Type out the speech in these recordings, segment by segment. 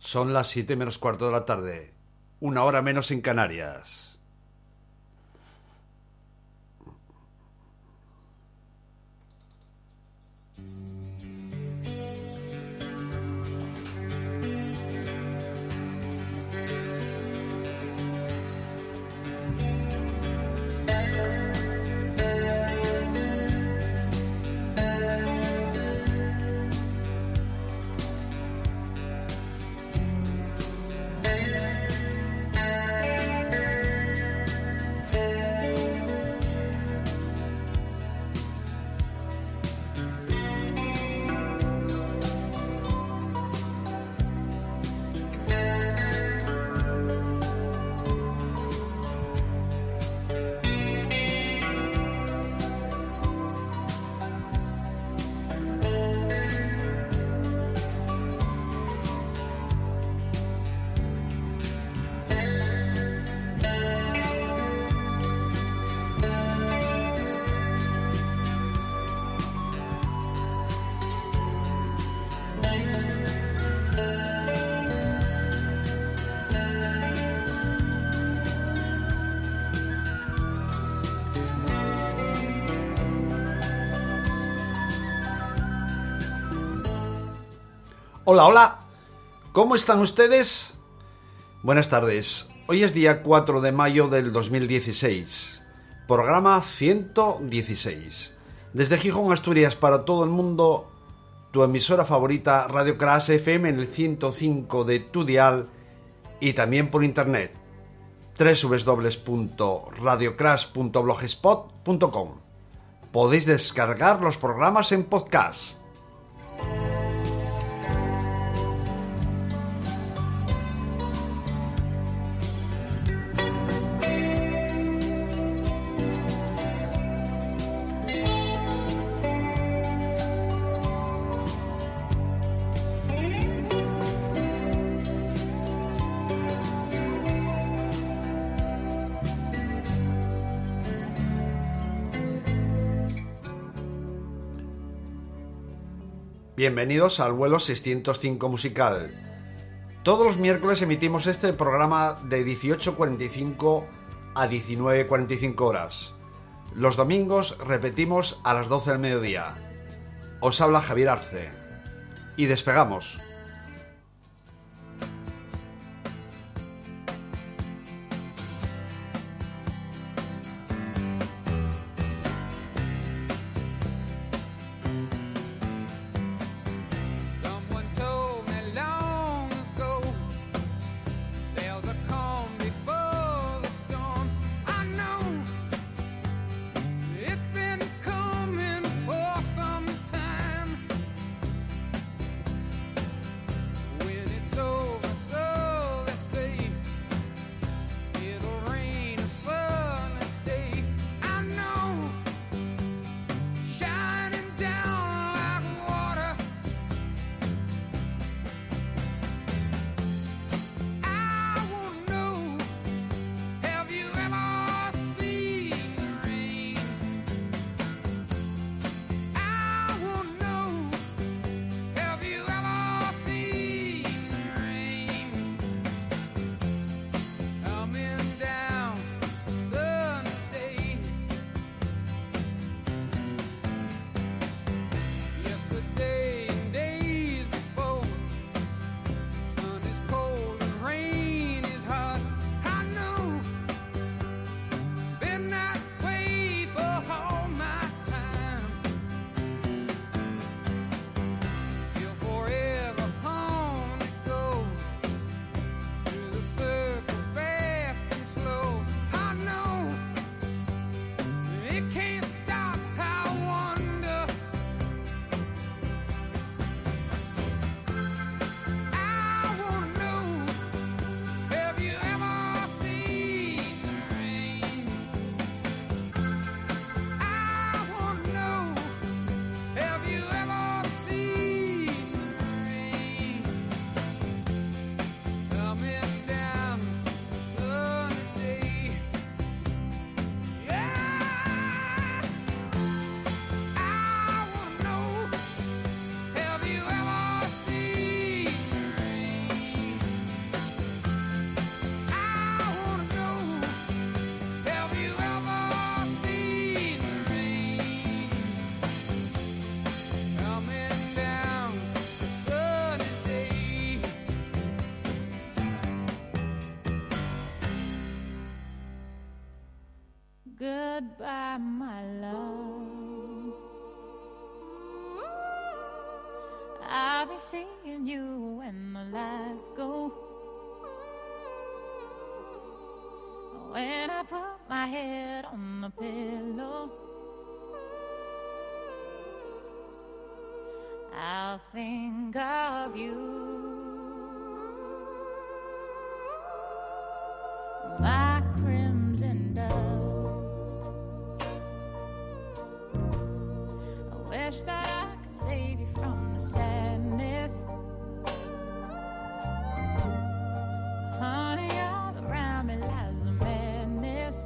Son las 7 menos cuarto de la tarde, una hora menos en Canarias. Hola, hola, ¿cómo están ustedes? Buenas tardes, hoy es día 4 de mayo del 2016, programa 116. Desde Gijón, Asturias, para todo el mundo, tu emisora favorita, Radio Crash FM en el 105 de tu dial y también por internet, www.radiocrash.blogspot.com. Podéis descargar los programas en podcast. Bienvenidos al vuelo 605 musical. Todos los miércoles emitimos este programa de 18:45 a 19:45 horas. Los domingos repetimos a las 12 del mediodía. Os habla Javier Arce. Y despegamos. Goodbye, my love. I'll be seeing you when the lights go. When I put my head on the pillow, I'll think of you. My crimson dove, I wish that I could save you from the sadness. Honey, all around me lies the madness.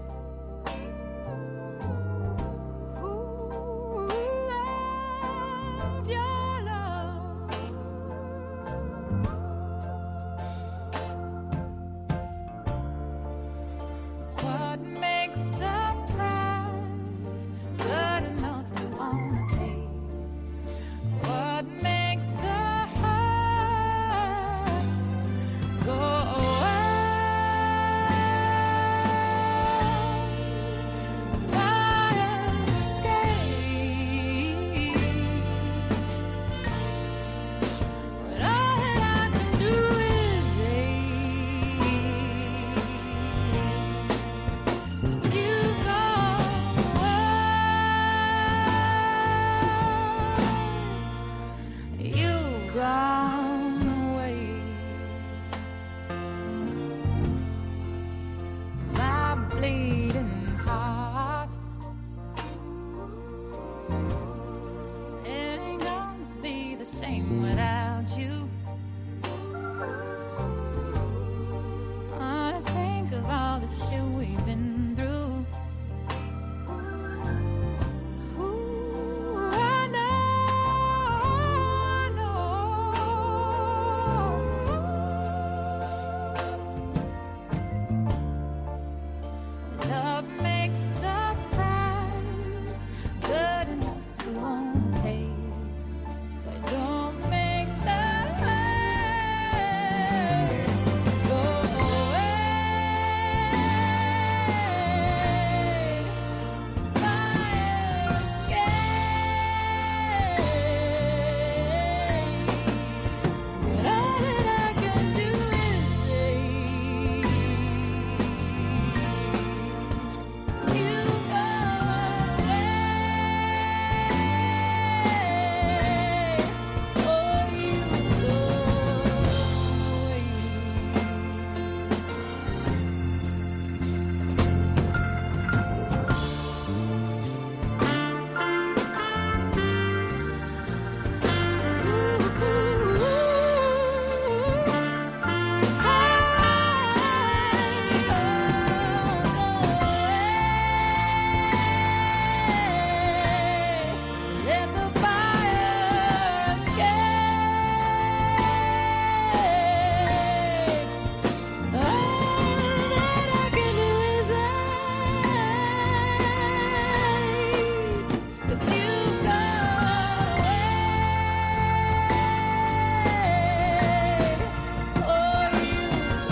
Ooh, love, your love. What makes the price good enough to wanna pay? What makes the heart go away? Fire escape. But all that I can do is ache. Since you've gone away, you've gone away. My bleeding heart, it ain't gonna be the same without you. I think of all the shit we've been through. Ooh, I know. Love makes the price good enough to wanna pay, but don't make the hurt go away. Fire escape. But all that I can do is say, 'cause you've gone away. Oh, you've gone away. Let the fire escape. All that I can do is ache, 'cause you've gone away. Oh, you've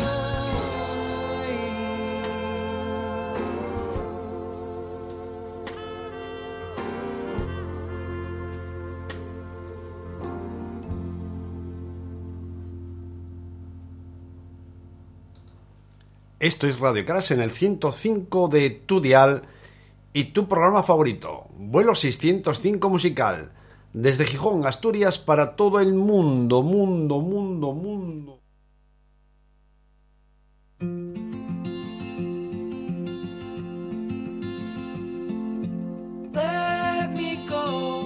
Esto es Radio Crash en el 105 de tu dial y tu programa favorito, Vuelo 605 Musical, desde Gijón, Asturias, para todo el mundo. Let me go.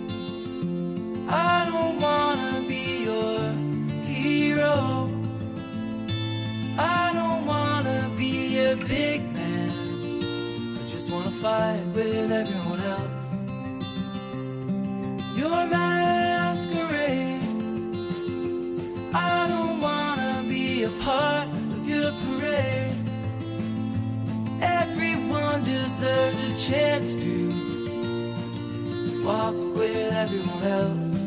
I don't wanna be your hero. I don't wanna be a big man. I just wanna fight with everyone else. Your masquerade. I don't wanna be a part of your parade. Everyone deserves a chance to walk with everyone else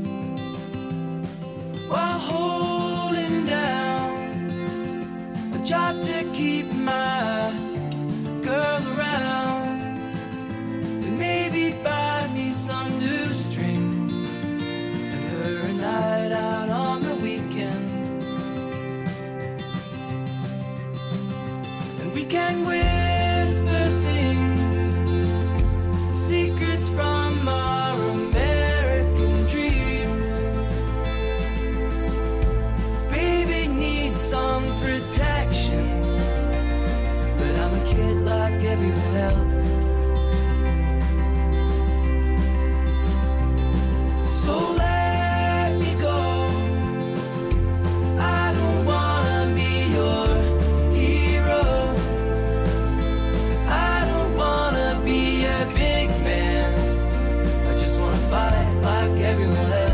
while holding down a job to keep my girl around. and we can whisper things, secrets from our American dreams. Baby needs some protection, but I'm a kid like everyone else. So let me go. I don't wanna be your hero. I don't wanna be a big man. I just wanna fight like everyone else.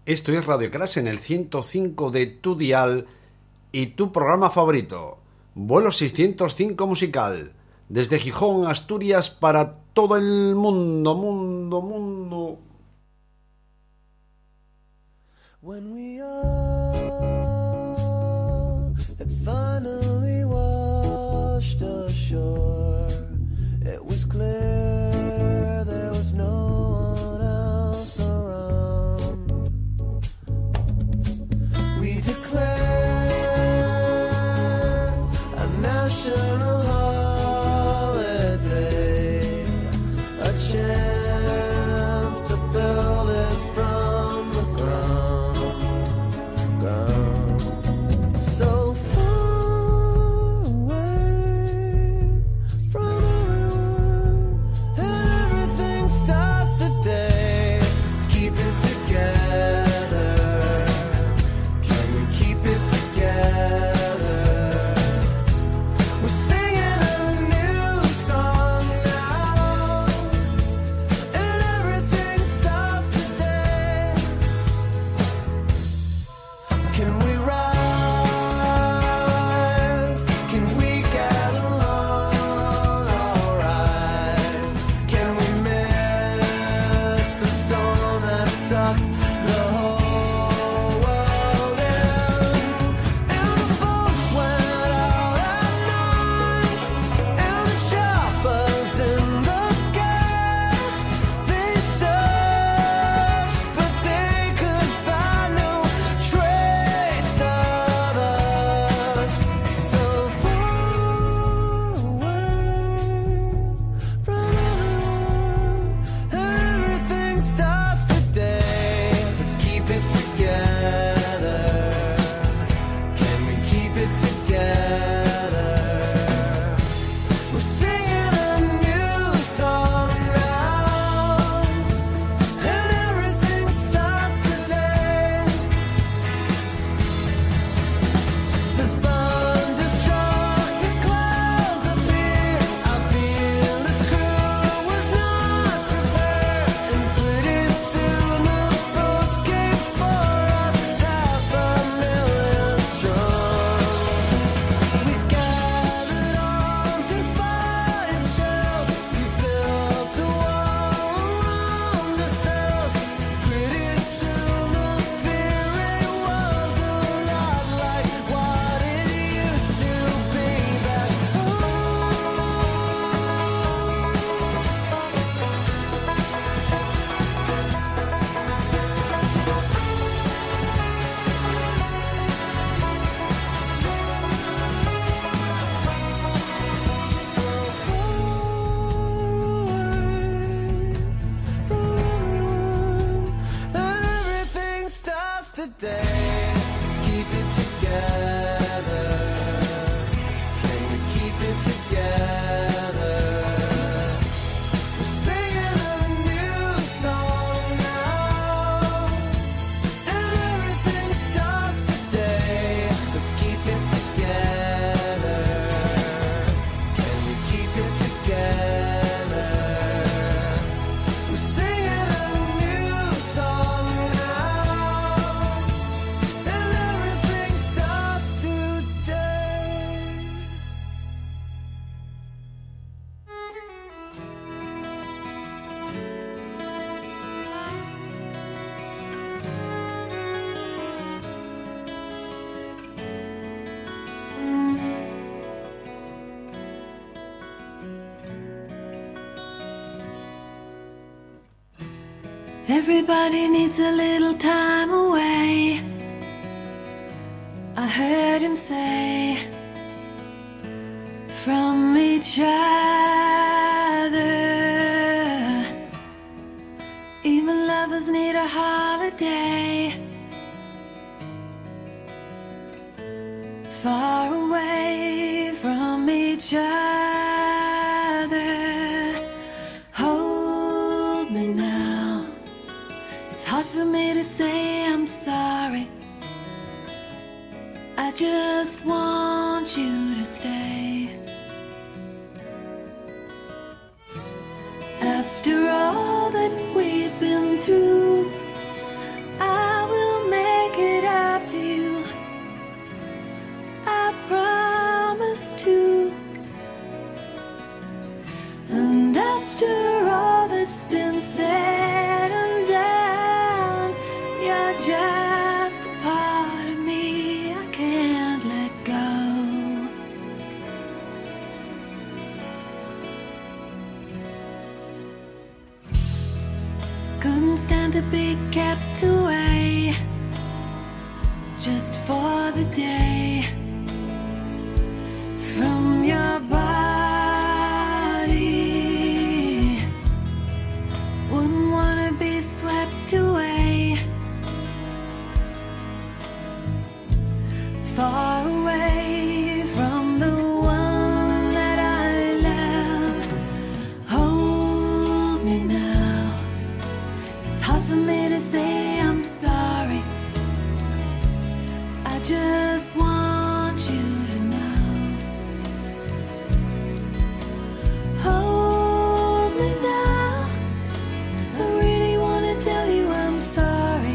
Esto es Radio Crash en el 105 de tu dial y tu programa favorito, Vuelo 605 Musical, desde Gijón, Asturias, para todo el mundo. When we all had finally washed ashore, it was clear there was no one else around. We declared a national holiday, a chance to build it from the ground. So far away from everyone, and everything starts today. Let's keep it together. Can we keep it together? We're singing a new song now, and everything starts today. Can we rise? Can we get along alright? Can we miss the storm that sucked the whole world in? And the boats went out at night, and the choppers in the sky, they searched, but they could find no trace of us. So far away from everyone, everything starts today. Let's keep it together. Can we keep it together? We're singing a new song now, and everything starts today. The thunder struck, the clouds appeared. I feel this crew was not prepared, and pretty soon the boats came for us, 500,000 strong. We gathered arms and fired shells. We built a wall around ourselves. Pretty soon the spirit was a lot like what it used to be back so far away from everyone, and everything starts today. Let's keep it together. Can we keep it together? We're singing a new song now, and everything starts today. Let's keep it together. Can we keep it together? We're singing a new song now, and everything starts today. Everybody needs a little time away, I heard him say, from each other. Even lovers need a holiday, far away from each other. Hold me now. It's hard for me to say I'm sorry. I just want you to stay. After all that we've been through, I will just a part of me I can't let go. Couldn't stand to be kept away just for the day from your body. Wouldn't wanna be swept away, far away from the one that I love. Hold me now. It's hard for me to say I'm sorry. I just want you to know. Hold me now. I really want to tell you I'm sorry.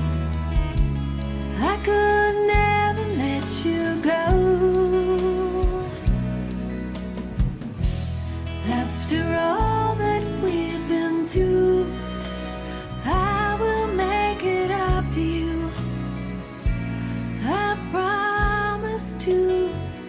I could never let you go. After all that we've been through, I will make it up to you. I promise to.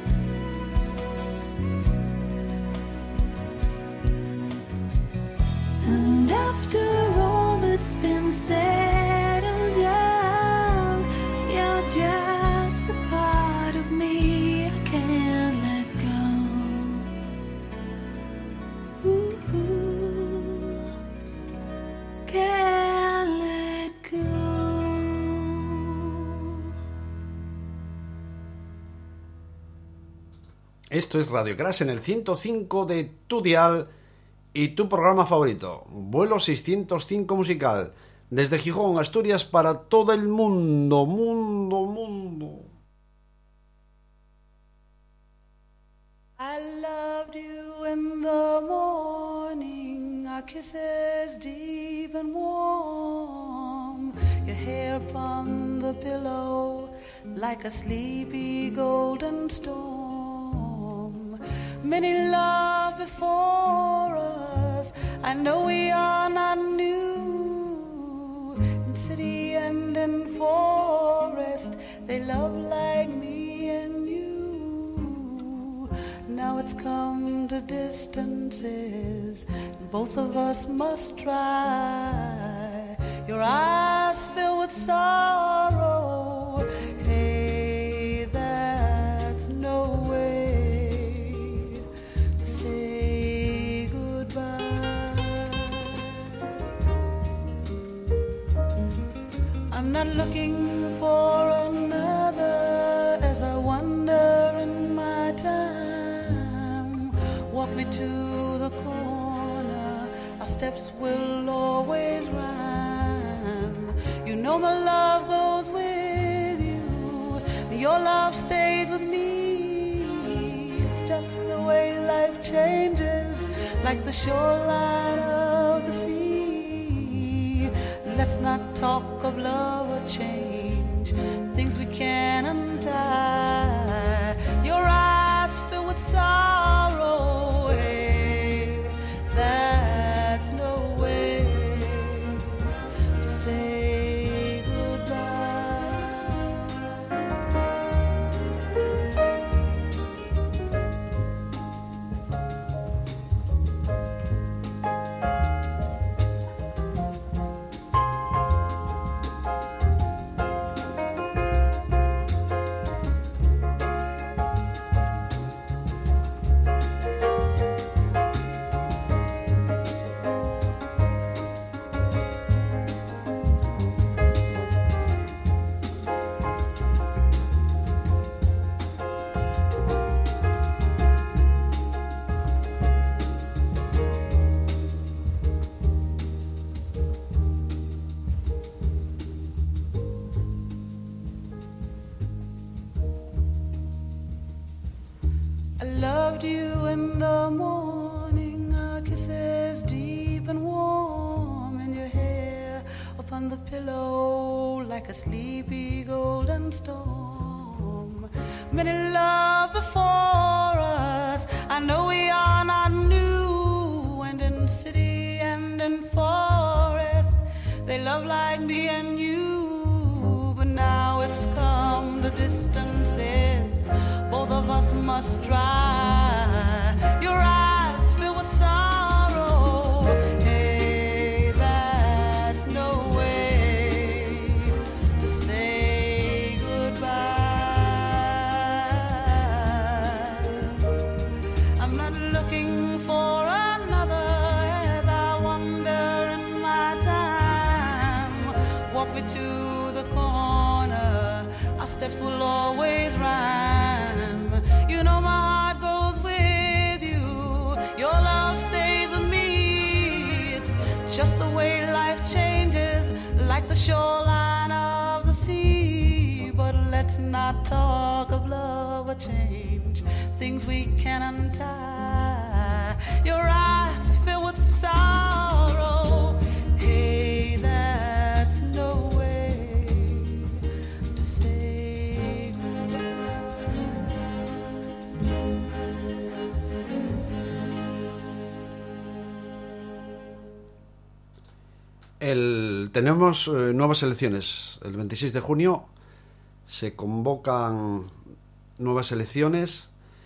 And after all that's been said and done, you're just a part of me I can't let go. Ooh, can't let go. Esto es Radio Crash en el 105 de tu dial y tu programa favorito, Vuelo 605 Musical, desde Gijón, Asturias, para todo el mundo. I loved you in the morning, our kisses deep and warm, your hair upon the pillow like a sleepy golden storm. Many love before us, I know we are not new. In city and in forest, they love like me and you. Now it's come to distances, and both of us must try. Your eyes fill with sorrow. Hey, that's no way to say goodbye. I'm not looking for another as I wander in my time. Walk me to the corner, our steps will always rhyme. You know my love goes with you, your love stays with me. It's just the way life changes, like the shoreline of the sea. Let's not talk of love or change, things we can't untie. Your eyes fill with sorrow. Hey, that's no way to say goodbye. I loved you in the morning, our kisses deep and warm, and your hair upon the pillow like a sleepy golden storm. Many love before us, I know we are not new, and in city and in forest, they love like me and you. distances both of us must try. Your eyes filled with sorrow. Hey, that's no way to say goodbye. I'm not looking for another as I wander in my time. Walk me to the corner, our steps will always rhyme. You know my heart goes with you, your love stays with me. It's just the way life changes, like the shoreline of the sea. But let's not talk of love or change, things we can untie. Your eyes filled with sorrow. Hey, that's no way to say goodbye. Tenemos nuevas elecciones. El 26 de junio se convocan nuevas elecciones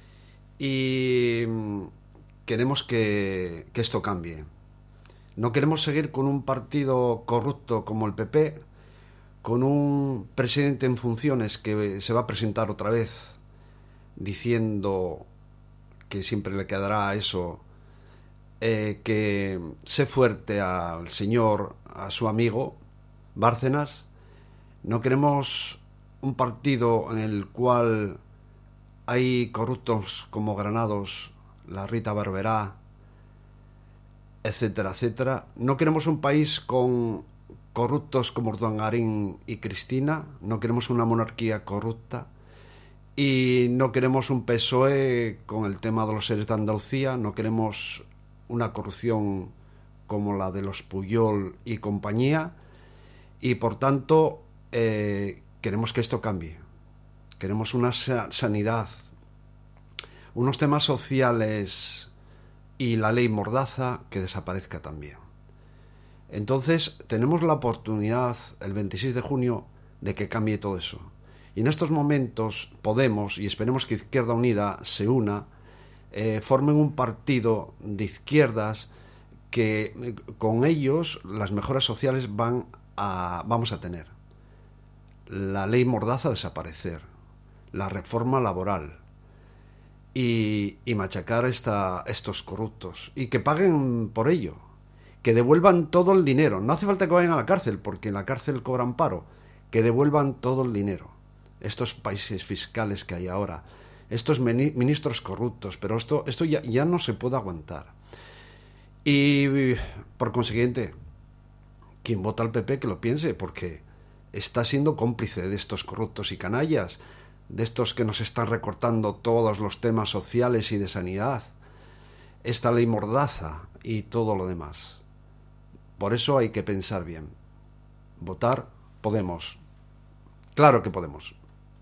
y queremos que esto cambie. No queremos seguir con un partido corrupto como el PP, con un presidente en funciones que se va a presentar otra vez diciendo que siempre le quedará eso, que sé fuerte al señor, a su amigo Bárcenas. No queremos un partido en el cual hay corruptos como Granados, la Rita Barberá, etcétera, etcétera. No queremos un país con corruptos como Urdangarín y Cristina. No queremos una monarquía corrupta. Y no queremos un PSOE con el tema de los seres de Andalucía. No queremos una corrupción como la de los Puyol y compañía. Y por tanto, queremos que esto cambie. Queremos una sanidad, unos temas sociales y la ley Mordaza que desaparezca también. Entonces tenemos la oportunidad el 26 de junio de que cambie todo eso. Y en estos momentos Podemos, y esperemos que Izquierda Unida se una, formen un partido de izquierdas que con ellos las mejoras sociales vamos a tener. La ley Mordaza a desaparecer, la reforma laboral y machacar estos corruptos y que paguen por ello, que devuelvan todo el dinero. No hace falta que vayan a la cárcel porque en la cárcel cobran paro, que devuelvan todo el dinero. Estos países fiscales que hay ahora, estos ministros corruptos, pero esto ya no se puede aguantar. Y por consiguiente, quien vota al PP que lo piense, porque está siendo cómplice de estos corruptos y canallas, de estos que nos están recortando todos los temas sociales y de sanidad, esta ley Mordaza y todo lo demás. Por eso hay que pensar bien. Votar Podemos. Claro que podemos.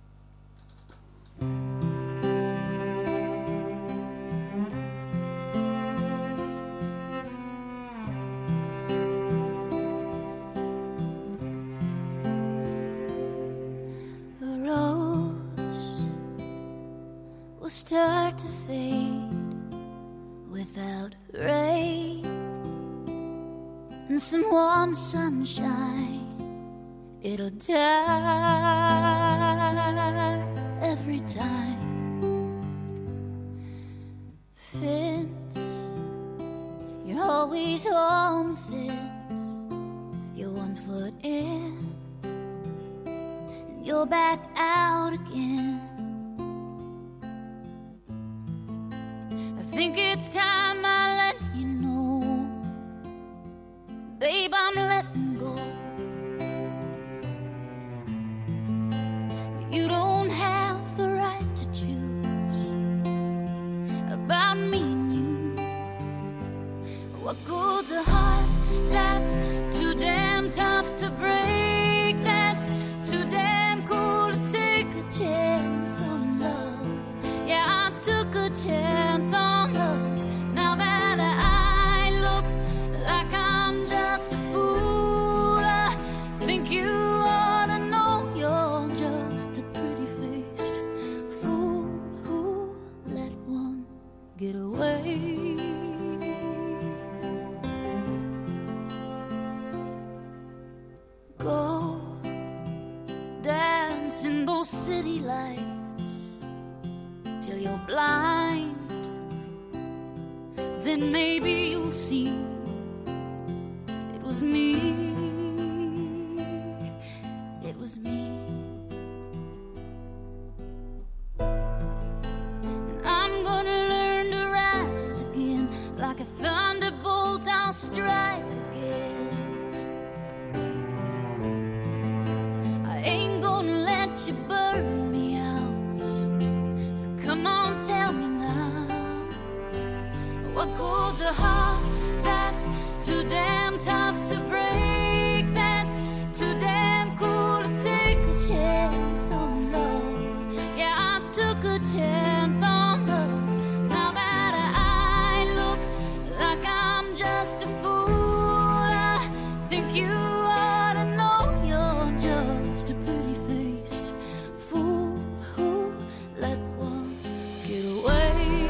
Start to fade without rain and some warm sunshine. It'll die every time. Fence, you're always on the fence. You're 1 foot in and you're back out again. I think it's time I let you know, babe, I'm letting go. You don't have the right to choose about me and you. What good's a heart that's too damn tough to break, that's too damn cool to take a chance? chasing those city lights till you're blind. Then maybe you'll see it was me. It was me. And I'm gonna learn to rise again. Like a thunderbolt, I'll strike again. I ain't gonna let you burn me out. So come on, tell me now. What goes a heart that's too damn tough to break? That's too damn cool to take a chance on love. Yeah, I took a chance on us. Now that I look like I'm just a fool, I think you ought to know you're just a pretty-faced fool who let one get away.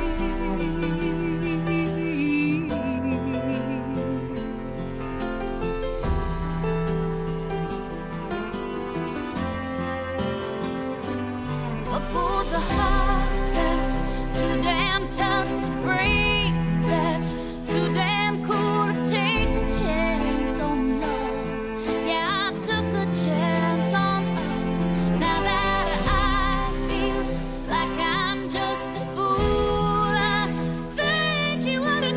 What goes a heart that's too damn tough to break? That's too damn cool to take a chance on love. Yeah, I took a chance on us. Now that I feel like I'm just a fool, I think you ought to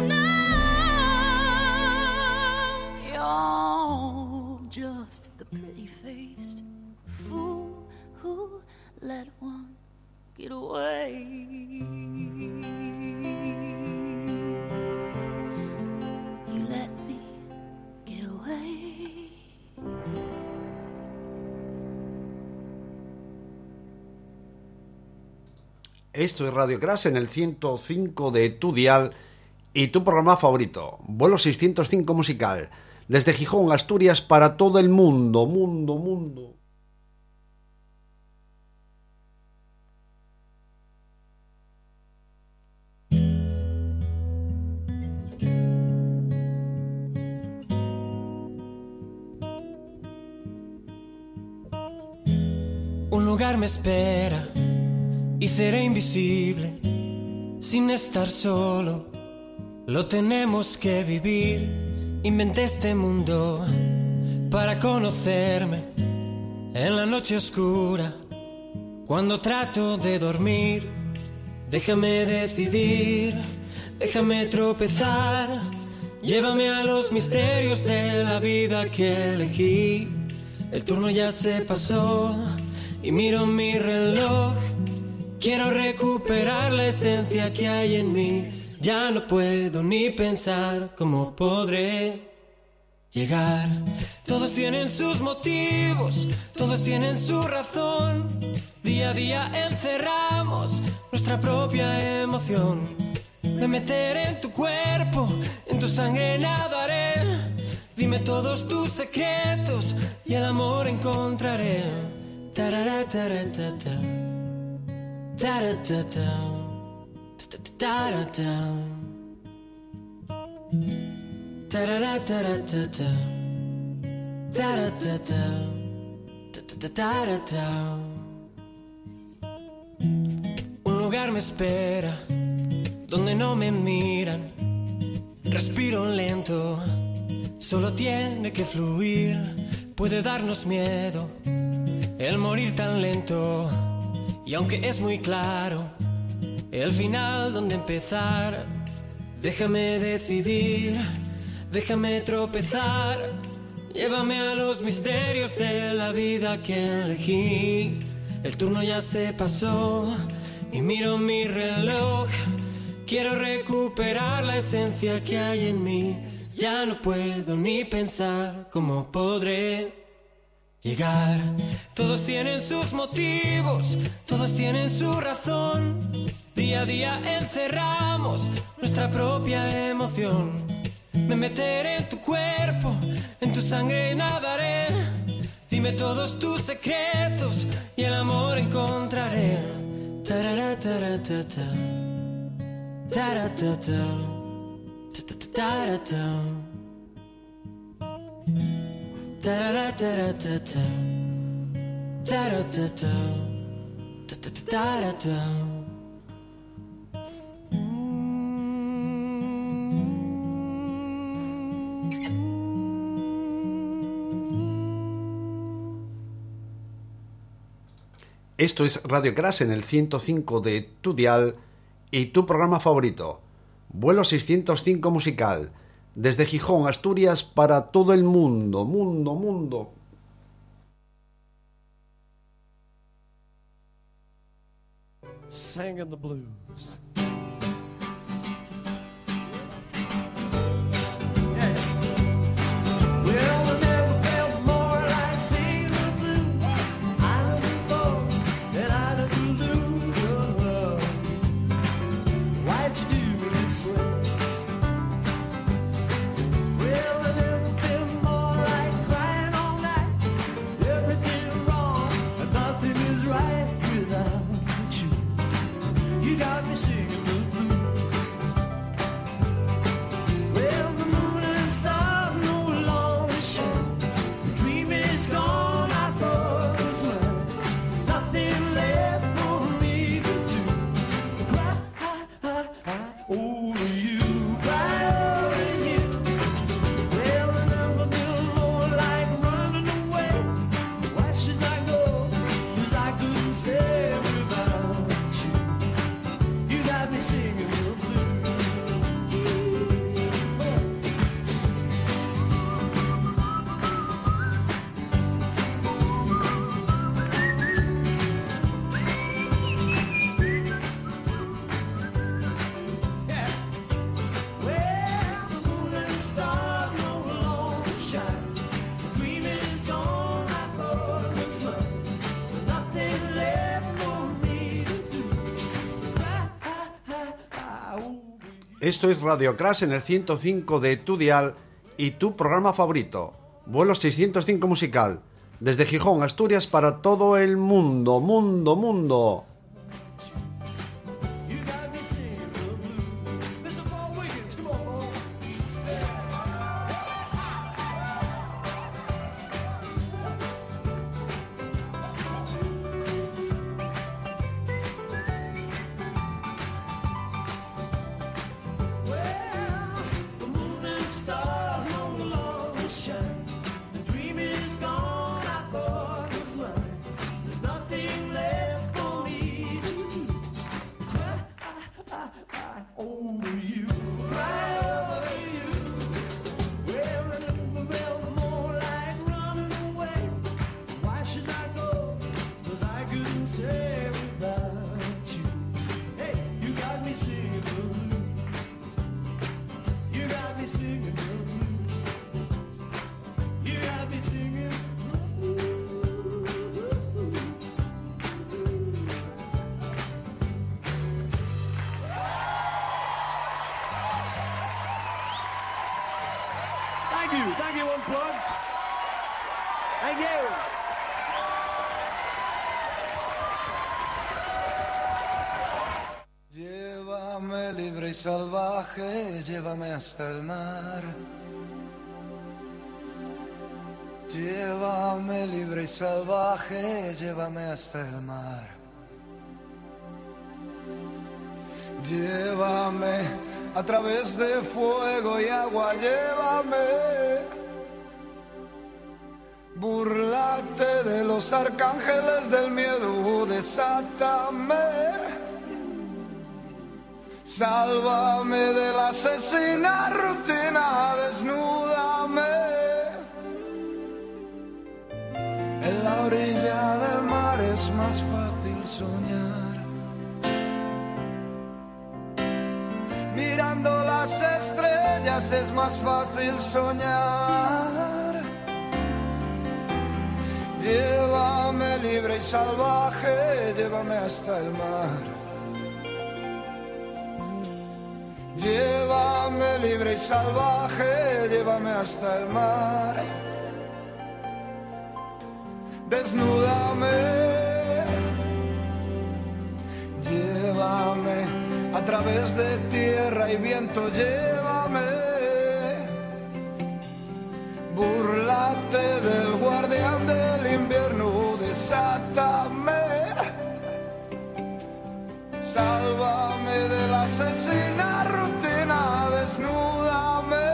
know you're just the pretty-faced fool who let one get away. You let me get away. Esto es Radio Crash en el 105 de tu dial y tu programa favorito, Vuelo 605 Musical, desde Gijón, Asturias, para todo el mundo, mundo. Un lugar me espera y seré invisible sin estar solo. Lo tenemos que vivir. Inventé este mundo para conocerme en la noche oscura. Cuando trato de dormir, déjame decidir, déjame tropezar. Llévame a los misterios de la vida que elegí. El turno ya se pasó y miro mi reloj. Quiero recuperar la esencia que hay en mí. Ya no puedo ni pensar cómo podré llegar. Todos tienen sus motivos, todos tienen su razón. Día a día encerramos nuestra propia emoción. Me meteré en tu cuerpo, en tu sangre nadaré. Dime todos tus secretos y el amor encontraré. Tarara, tarara, tarara. Ta-da-da-da. Ta-da-da-da. Ta-da-da-da-da-da. Ta-da-da-da. Ta-da-da-da-da. Un lugar me espera donde no me miran. Respiro lento, solo tiene que fluir. Puede darnos miedo el morir tan lento. Y aunque es muy claro el final donde empezar, déjame decidir, déjame tropezar. Llévame a los misterios de la vida que elegí. El turno ya se pasó y miro mi reloj. Quiero recuperar la esencia que hay en mí. Ya no puedo ni pensar cómo podré llegar. Todos tienen sus motivos, todos tienen su razón. Día a día encerramos nuestra propia emoción. Me meteré en tu cuerpo, en tu sangre nadaré. Dime todos tus secretos y el amor encontraré. Tarara, tarara, tarara. Tarara, tarara. Ta-ta-ta-ta-ta. Ta-ra-ra-ta-ra-ta-ta. Esto es Radio Crash en el 105 de tu dial y tu programa favorito, Vuelo 605 musical, desde Gijón, Asturias, para todo el mundo, mundo. Sang in the blues. Esto es Radio Crash en el 105 de tu dial y tu programa favorito, Vuelo 605 musical, desde Gijón, Asturias, para todo el mundo, mundo. Thank you, Unplugged. Thank you. Llévame libre y salvaje, llévame hasta el mar. Llévame libre y salvaje, llévame hasta el mar. Llévame a través de fuego y agua, llévame. Búrlate de los arcángeles del miedo, desátame. Sálvame de la asesina rutina, desnúdame. En la orilla del mar es más fácil soñar. Mirando las estrellas es más fácil soñar. Llévame libre y salvaje, llévame hasta el mar. Llévame libre y salvaje, llévame hasta el mar. Desnúdame, llévame a través de tierra y viento, llévame. Búrlate del guardián del invierno, desátame. asesina rutina, desnúdame.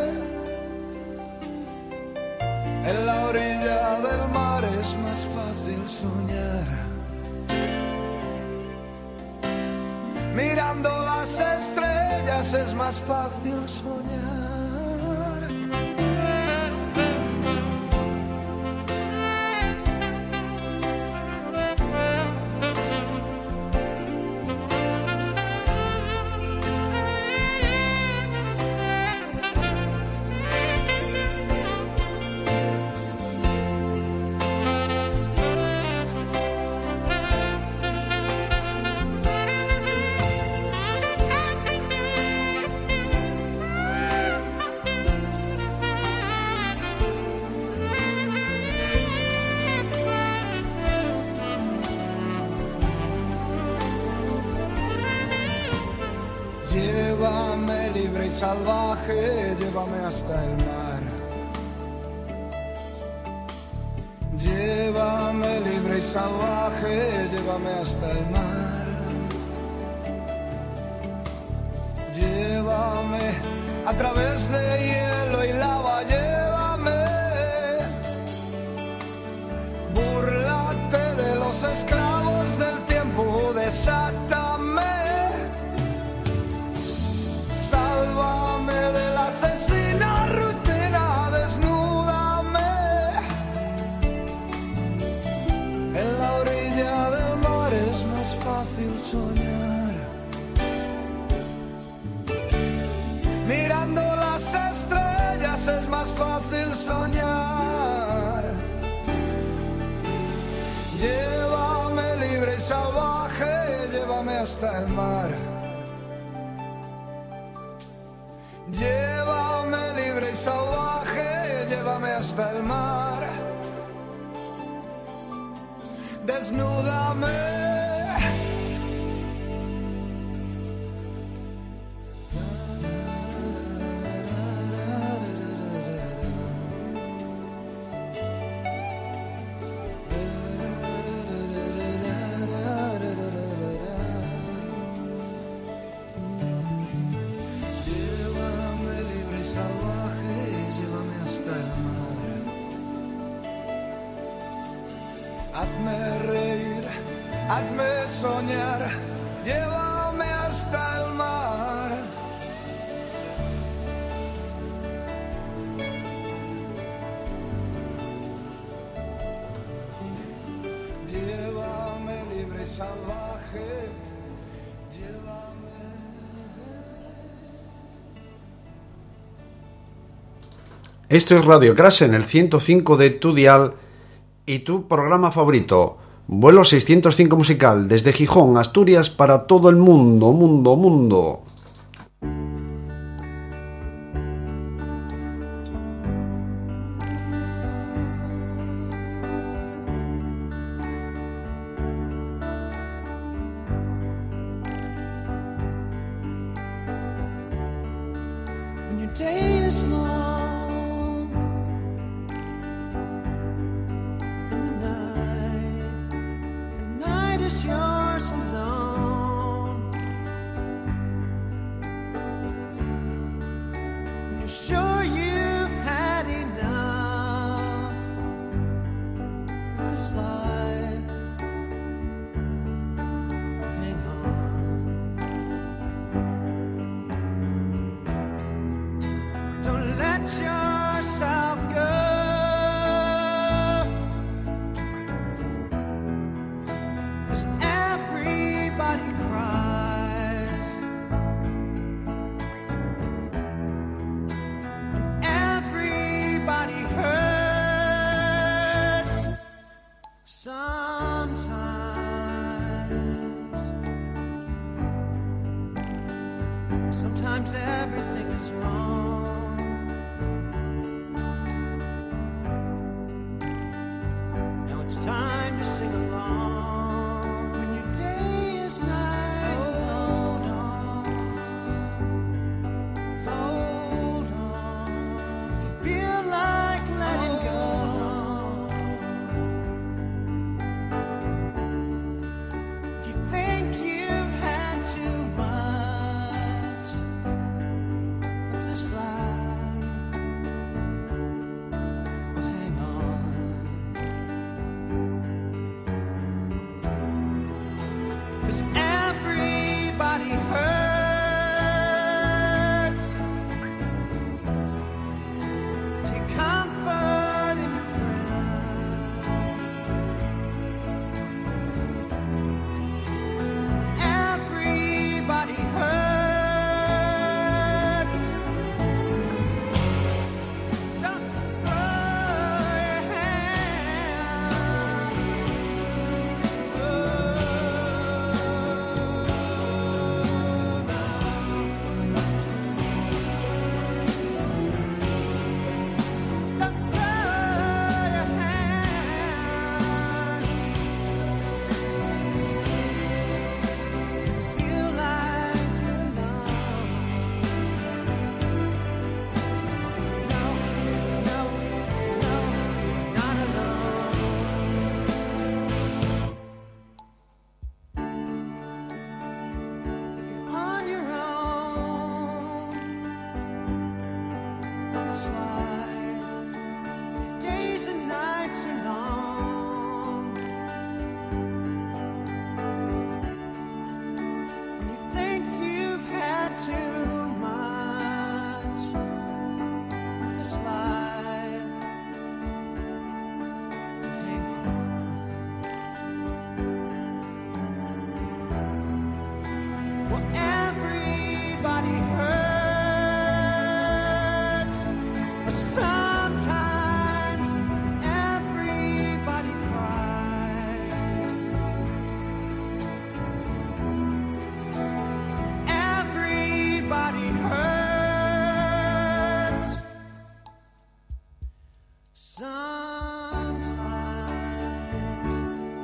En la orilla del mar es más fácil soñar. Mirando las estrellas es más fácil soñar. Llévame libre y salvaje, llévame hasta el mar. Llévame libre y salvaje, llévame hasta el mar. Llévame a través de hielo y lava, llévame. Búrlate de los esclavos del tiempo, desátame. Sálvame de la asesina rutina, desnúdame. En la orilla del mar es más fácil soñar. Mirando las estrellas es más fácil soñar. Llévame libre y salvaje, llévame hasta el mar. Llévame libre y salvaje, llévame hasta el mar. Desnúdame. Hazme reír, hazme soñar, llévame hasta el mar. Llévame libre y salvaje, llévame. Esto es Radio Crash en el 105 de tu dial y tu programa favorito, Vuelo 605 musical, desde Gijón, Asturias, para todo el mundo. When your day is long and the night is yours alone. When you're sure you've had enough of this life, hang on. Don't let yourself go. 'Cause everybody cries. Everybody hurts sometimes. Sometimes everything is wrong. Now it's time to sing along. When your day is night, hold on, hold on. If you feel like letting go, if you think you've had too much, 'cause everybody hurts. Take comfort in your friends. Everybody hurts. Don't throw your hand. Don't throw your hand. Feel like you're alone. No, no, no, you're not alone. If you're on your own, on the slide, days and nights are long. When you think you've had too much of this life to hang on. Well, everybody hurts, but sometimes everybody cries. Everybody hurts sometimes.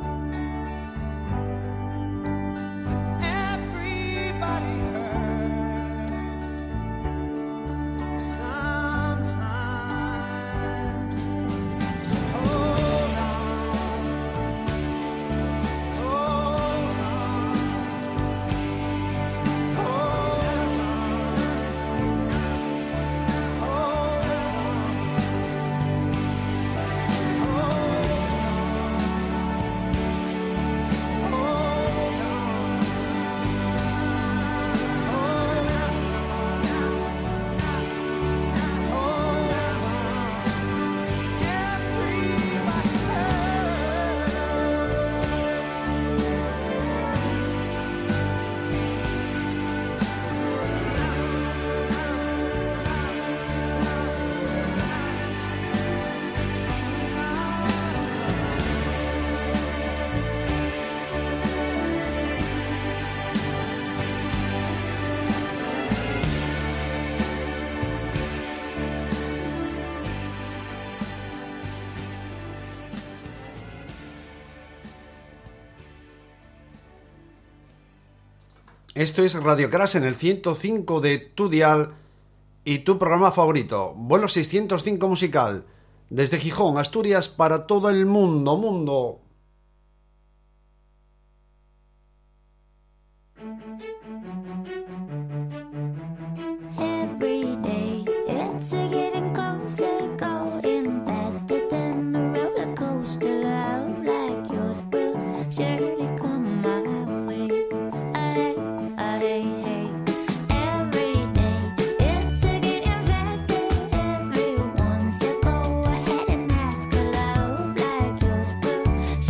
Everybody hurts sometimes. So hold on, hold on, hold Esto es Radio Crash en el 105 de tu dial y tu programa favorito, Vuelo 605 Musical, desde Gijón, Asturias, para todo el mundo. Every day it's a getting closer, going faster than a roller coaster. Love like yours will surely come my way. Every day it's a getting faster. Everyone, so go ahead and ask. A love like yours will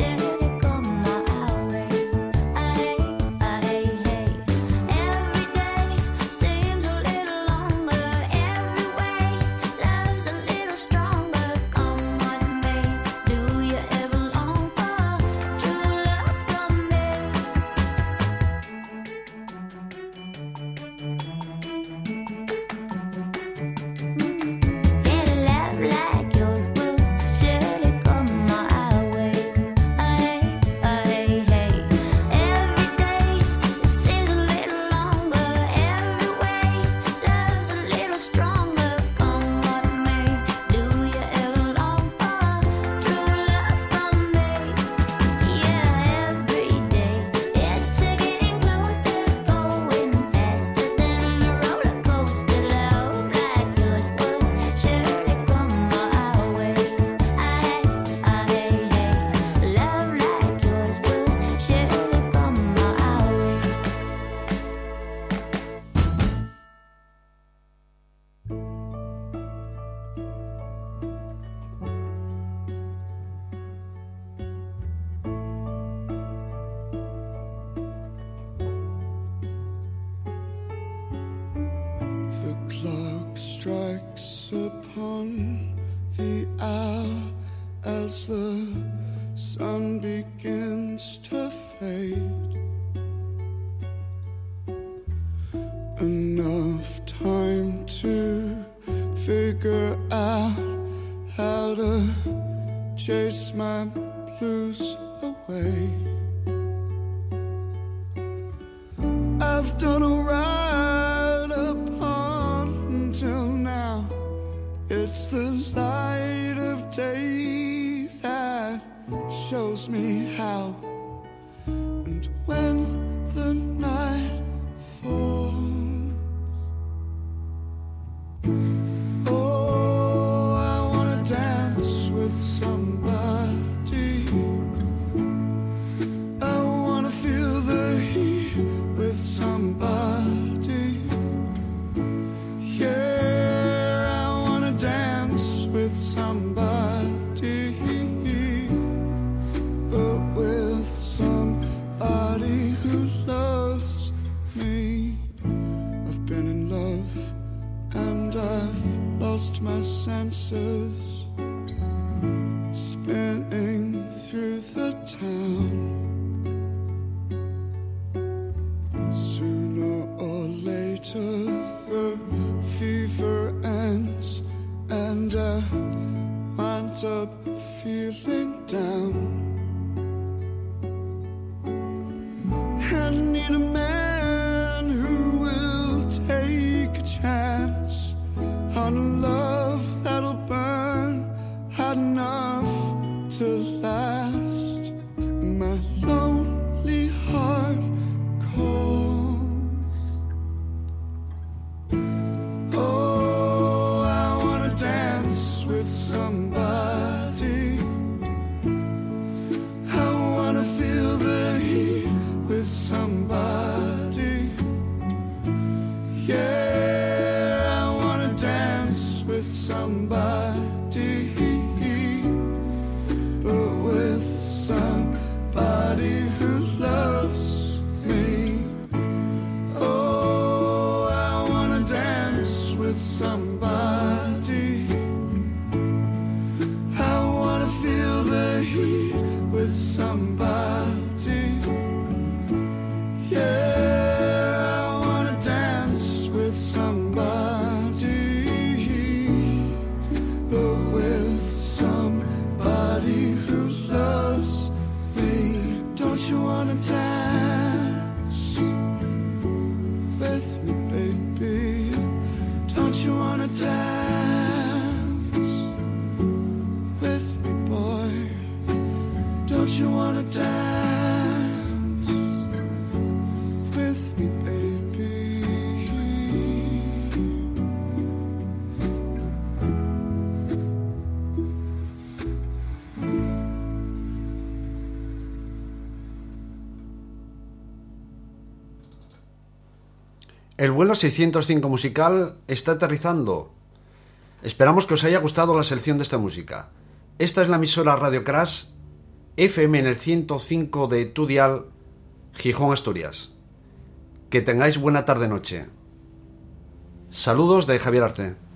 clock strikes upon the hour as the sun begins to fade. Enough time to figure out how to chase my blues away. I've done alright up until now. It's the light of day that shows me how. And when the night falls, oh, I wanna dance with somebody. I wanna feel the heat with somebody. Yeah, I wanna dance with somebody, but with somebody who loves me. I've been in love and I've lost my senses, spinning through the town. Sooner or later the fever ends and I wind up feeling down. I need a man who will take a chance on a love that'll burn hot enough to last. My lonely heart calls. Oh, I wanna dance with somebody. I wanna feel the heat with somebody. Yeah, I wanna dance with somebody, but with somebody who loves me. Oh, I wanna dance with somebody. I wanna feel the heat with somebody. Yeah, I wanna dance with somebody, but with somebody who loves me. Don't you wanna dance with me, baby? Don't you wanna dance with me, boy? Don't you wanna dance with me, baby? El vuelo 605 musical está aterrizando. Esperamos que os haya gustado la selección de esta música. Esta es la emisora Radio Crash, FM en el 105 de tu dial, Gijón, Asturias. Que tengáis buena tarde-noche. Saludos de Javier Arce.